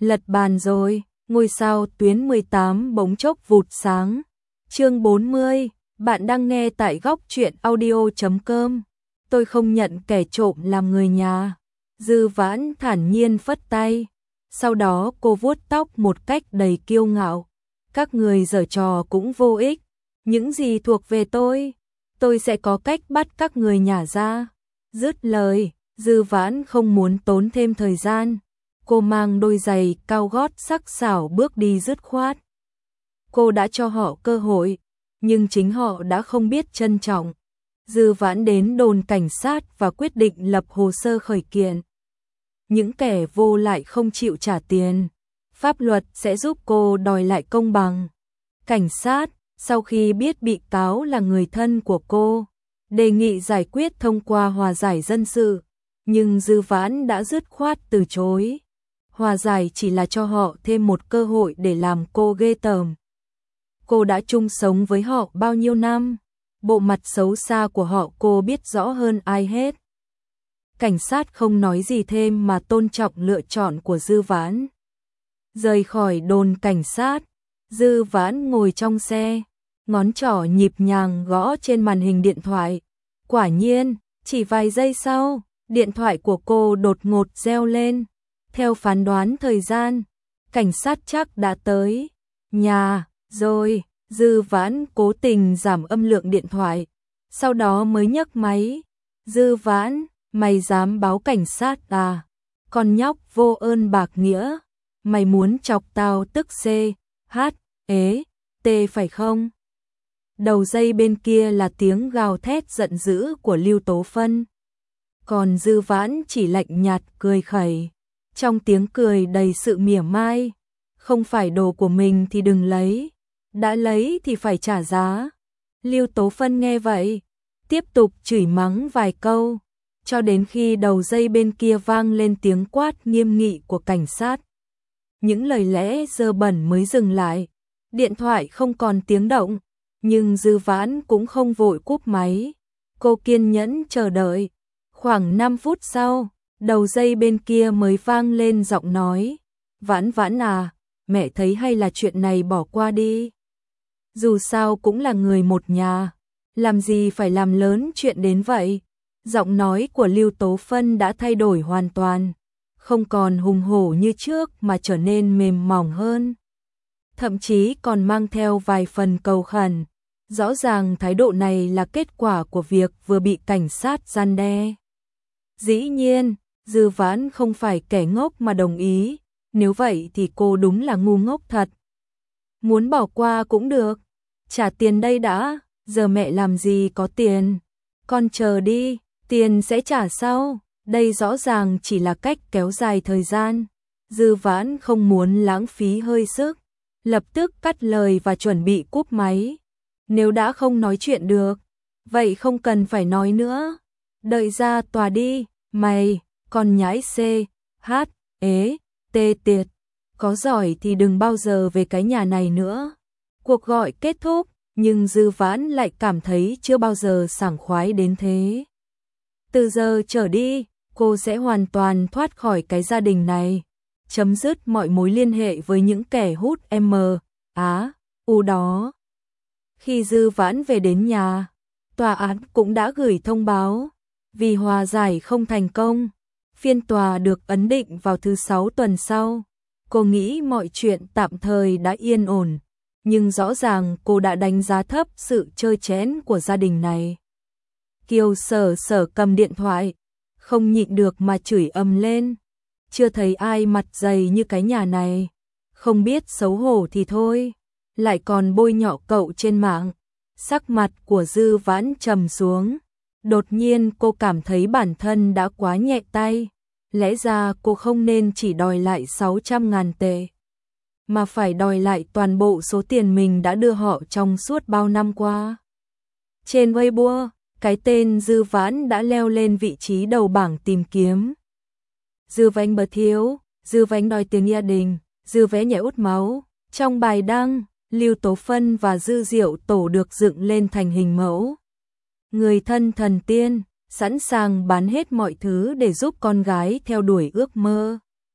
Lật bàn rồi, ngôi sao tuyến 18 bỗng chốc vụt sáng. Chương 40, bạn đang nghe tại góc truyện audio.com. Tôi không nhận kẻ trộm làm người nhà. Dư Vãn thản nhiên phất tay. Sau đó cô vuốt tóc một cách đầy kiêu ngạo. Các người giở trò cũng vô ích. Những gì thuộc về tôi sẽ có cách bắt các người nhả ra. Dứt lời, Dư Vãn không muốn tốn thêm thời gian. Cô mang đôi giày cao gót sắc sảo bước đi dứt khoát. Cô đã cho họ cơ hội, nhưng chính họ đã không biết trân trọng. Dư Vãn đến đồn cảnh sát và quyết định lập hồ sơ khởi kiện. Những kẻ vô lại không chịu trả tiền, pháp luật sẽ giúp cô đòi lại công bằng. Cảnh sát, sau khi biết bị cáo là người thân của cô, đề nghị giải quyết thông qua hòa giải dân sự, nhưng Dư Vãn đã dứt khoát từ chối. Hòa giải chỉ là cho họ thêm một cơ hội để làm cô ghê tởm. Cô đã chung sống với họ bao nhiêu năm, bộ mặt xấu xa của họ cô biết rõ hơn ai hết. Cảnh sát không nói gì thêm mà tôn trọng lựa chọn của Dư Vãn. Rời khỏi đồn cảnh sát, Dư Vãn ngồi trong xe, ngón trỏ nhịp nhàng gõ trên màn hình điện thoại. Quả nhiên, chỉ vài giây sau, điện thoại của cô đột ngột reo lên. Theo phán đoán thời gian, cảnh sát chắc đã tới nhà rồi. Dư Vãn cố tình giảm âm lượng điện thoại, sau đó mới nhấc máy. Dư Vãn, mày dám báo cảnh sát à? Con nhóc vô ơn bạc nghĩa, mày muốn chọc tao tức C.H.E.T phải không? Đầu dây bên kia là tiếng gào thét giận dữ của Lưu Tố Phân. Còn Dư Vãn chỉ lạnh nhạt cười khẩy, trong tiếng cười đầy sự mỉa mai. Không phải đồ của mình thì đừng lấy, đã lấy thì phải trả giá. Lưu Tố Phân nghe vậy, tiếp tục chửi mắng vài câu, cho đến khi đầu dây bên kia vang lên tiếng quát nghiêm nghị của cảnh sát. Những lời lẽ dơ bẩn mới dừng lại, điện thoại không còn tiếng động, nhưng Dư Vãn cũng không vội cúp máy. Cô kiên nhẫn chờ đợi. Khoảng 5 phút sau, đầu dây bên kia mới vang lên giọng nói. Vãn Vãn à, mẹ thấy hay là chuyện này bỏ qua đi. Dù sao cũng là người một nhà, làm gì phải làm lớn chuyện đến vậy. Giọng nói của Lưu Tố Phân đã thay đổi hoàn toàn, không còn hùng hổ như trước mà trở nên mềm mỏng hơn. Thậm chí còn mang theo vài phần cầu khẩn. Rõ ràng thái độ này là kết quả của việc vừa bị cảnh sát răn đe. Dĩ nhiên, Dư Vãn không phải kẻ ngốc mà đồng ý, nếu vậy thì cô đúng là ngu ngốc thật. Muốn bỏ qua cũng được, trả tiền đây đã, giờ mẹ làm gì có tiền. Con chờ đi, tiền sẽ trả sau, đây rõ ràng chỉ là cách kéo dài thời gian. Dư Vãn không muốn lãng phí hơi sức, lập tức cắt lời và chuẩn bị cúp máy. Nếu đã không nói chuyện được, vậy không cần phải nói nữa. Đợi ra tòa đi, mày, con nhãi C.H.E.T tiệt. Có giỏi thì đừng bao giờ về cái nhà này nữa. Cuộc gọi kết thúc, nhưng Dư Vãn lại cảm thấy chưa bao giờ sảng khoái đến thế. Từ giờ trở đi, cô sẽ hoàn toàn thoát khỏi cái gia đình này, chấm dứt mọi mối liên hệ với những kẻ hút M.A.U đó. Khi Dư Vãn về đến nhà, tòa án cũng đã gửi thông báo. Vì hòa giải không thành công, phiên tòa được ấn định vào thứ 6 tuần sau. Cô nghĩ mọi chuyện tạm thời đã yên ổn, nhưng rõ ràng cô đã đánh giá thấp sự trơ trẽn của gia đình này. Kiều Sở Sở cầm điện thoại, không nhịn được mà chửi ầm lên. Chưa thấy ai mặt dày như cái nhà này, không biết xấu hổ thì thôi, lại còn bôi nhọ cậu trên mạng. Sắc mặt của Dư Vãn trầm xuống. Đột nhiên cô cảm thấy bản thân đã quá nhẹ tay. Lẽ ra cô không nên chỉ đòi lại 600.000 tệ, mà phải đòi lại toàn bộ số tiền mình đã đưa họ trong suốt bao năm qua. Trên Weibo, cái tên Dư Vãn đã leo lên vị trí đầu bảng tìm kiếm. Dư Vãn bờ thiếu, Dư Vãn đòi tiền gia đình, Dư Vãn nhảy út máu. Trong bài đăng, Lưu Tố Phân và Dư Diệu Tổ được dựng lên thành hình mẫu. Người thân thần tiên, sẵn sàng bán hết mọi thứ để giúp con gái theo đuổi ước mơ.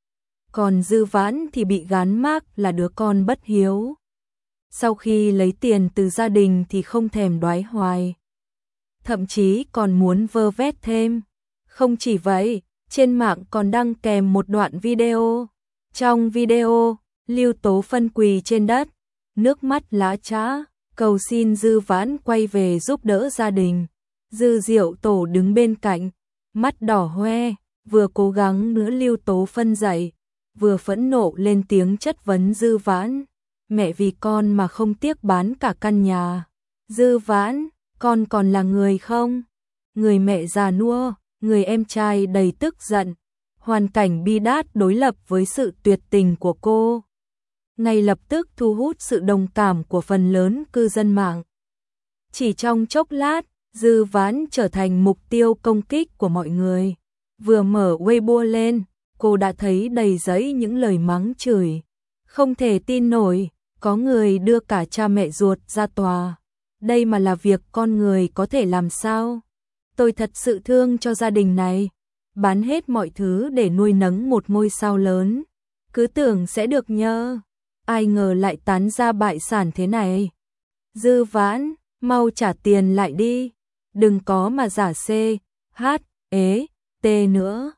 còn Dư Vãn thì bị gán mác là đứa con bất hiếu. Sau khi lấy tiền từ gia đình thì không thèm đoái hoài, thậm chí còn muốn vơ vét thêm. Không chỉ vậy, trên mạng còn đăng kèm một đoạn video. Trong video, Lưu Tố Phân quỳ trên đất, nước mắt lã chã, cầu xin Dư Vãn quay về giúp đỡ gia đình. Dư Diệu Tổ đứng bên cạnh, mắt đỏ hoe, vừa cố gắng nữa Lưu Tố Phân dậy, vừa phẫn nộ lên tiếng chất vấn Dư Vãn. Mẹ vì con mà không tiếc bán cả căn nhà. Dư Vãn, con còn là người không? Người mẹ già nua, người em trai đầy tức giận. Hoàn cảnh bi đát đối lập với sự tuyệt tình của cô, ngay lập tức thu hút sự đồng cảm của phần lớn cư dân mạng. Chỉ trong chốc lát, Dư Vãn trở thành mục tiêu công kích của mọi người. Vừa mở Weibo lên, cô đã thấy đầy giấy những lời mắng chửi. Không thể tin nổi, có người đưa cả cha mẹ ruột ra tòa. Đây mà là việc con người có thể làm sao? Tôi thật sự thương cho gia đình này. Bán hết mọi thứ để nuôi nấng một ngôi sao lớn. Cứ tưởng sẽ được nhờ. Ai ngờ lại tán ra bại sản thế này. Dư Vãn, mau trả tiền lại đi. Đừng có mà giả C, H, ế, T nữa.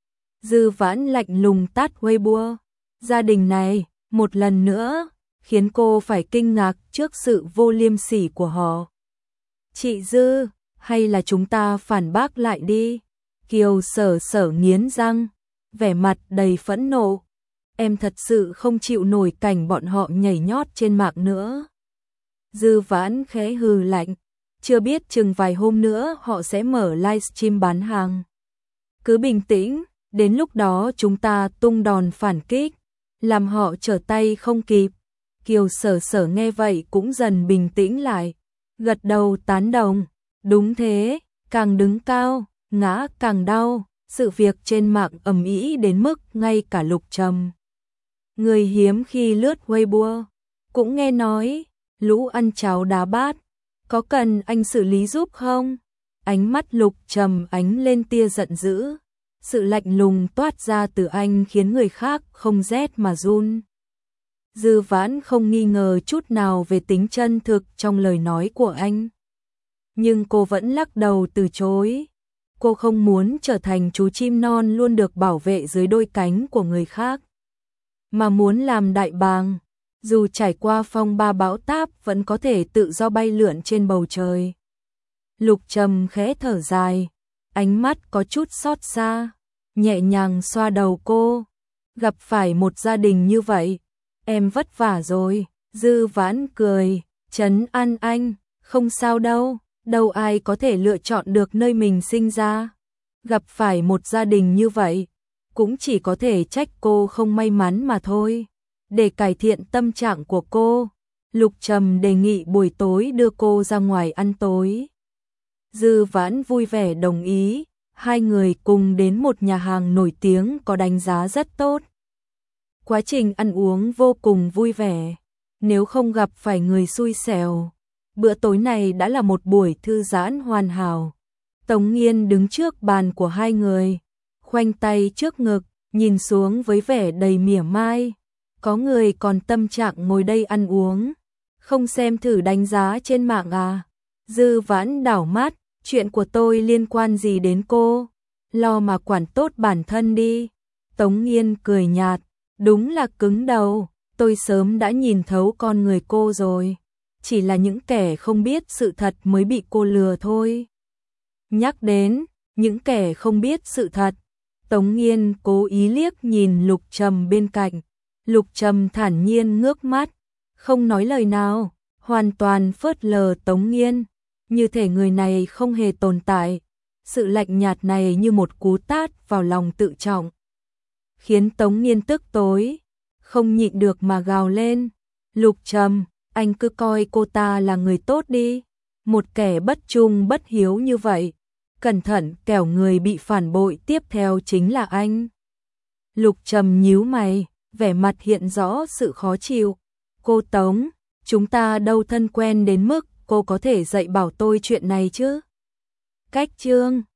Dư Vãn lạnh lùng tát Weibo. Gia đình này, một lần nữa, khiến cô phải kinh ngạc trước sự vô liêm sỉ của họ. Chị Dư, hay là chúng ta phản bác lại đi? Kiều Sở Sở nghiến răng, vẻ mặt đầy phẫn nộ. Em thật sự không chịu nổi cảnh bọn họ nhảy nhót trên mạng nữa. Dư Vãn khẽ hừ lạnh, chưa biết chừng vài hôm nữa họ sẽ mở livestream bán hàng. Cứ bình tĩnh, đến lúc đó chúng ta tung đòn phản kích, làm họ trở tay không kịp. Kiều Sở Sở nghe vậy cũng dần bình tĩnh lại, gật đầu tán đồng. Đúng thế, càng đứng cao, ngã càng đau. Sự việc trên mạng ầm ĩ đến mức ngay cả Lục Trầm, người hiếm khi lướt Weibo, cũng nghe nói, lũ ăn cháo đá bát, có cần anh xử lý giúp không? Ánh mắt Lục Trầm ánh lên tia giận dữ, sự lạnh lùng toát ra từ anh khiến người khác không rét mà run. Dư Vãn không nghi ngờ chút nào về tính chân thực trong lời nói của anh, nhưng cô vẫn lắc đầu từ chối. Cô không muốn trở thành chú chim non luôn được bảo vệ dưới đôi cánh của người khác, mà muốn làm đại bàng, dù trải qua phong ba bão táp vẫn có thể tự do bay lượn trên bầu trời. Lục Trầm khẽ thở dài, ánh mắt có chút xót xa, nhẹ nhàng xoa đầu cô. Gặp phải một gia đình như vậy, em vất vả rồi. Dư Vãn cười, trấn an anh, không sao đâu, đâu ai có thể lựa chọn được nơi mình sinh ra. Gặp phải một gia đình như vậy, cũng chỉ có thể trách cô không may mắn mà thôi. Để cải thiện tâm trạng của cô, Lục Trầm đề nghị buổi tối đưa cô ra ngoài ăn tối. Dư Vãn vui vẻ đồng ý, hai người cùng đến một nhà hàng nổi tiếng có đánh giá rất tốt. Quá trình ăn uống vô cùng vui vẻ, nếu không gặp phải người xui xẻo, bữa tối này đã là một buổi thư giãn hoàn hảo. Tống Nghiên đứng trước bàn của hai người, khoanh tay trước ngực, nhìn xuống với vẻ đầy mỉa mai. Có người còn tâm trạng ngồi đây ăn uống, không xem thử đánh giá trên mạng à? Dư Vãn đảo mắt, chuyện của tôi liên quan gì đến cô? Lo mà quản tốt bản thân đi. Tống Nghiên cười nhạt, đúng là cứng đầu, tôi sớm đã nhìn thấu con người cô rồi. Chỉ là những kẻ không biết sự thật mới bị cô lừa thôi. Nhắc đến những kẻ không biết sự thật, Tống Nghiên cố ý liếc nhìn Lục Trầm bên cạnh. Lục Trầm thản nhiên ngước mắt, không nói lời nào, hoàn toàn phớt lờ Tống Nghiên, như thể người này không hề tồn tại. Sự lạnh nhạt này như một cú tát vào lòng tự trọng, khiến Tống Nghiên tức tối, không nhịn được mà gào lên. Lục Trầm, anh cứ coi cô ta là người tốt đi, một kẻ bất trung bất hiếu như vậy, cẩn thận kẻo người bị phản bội tiếp theo chính là anh. Lục Trầm nhíu mày, vẻ mặt hiện rõ sự khó chịu. Cô Tống, chúng ta đâu thân quen đến mức cô có thể dạy bảo tôi chuyện này chứ? Cách chương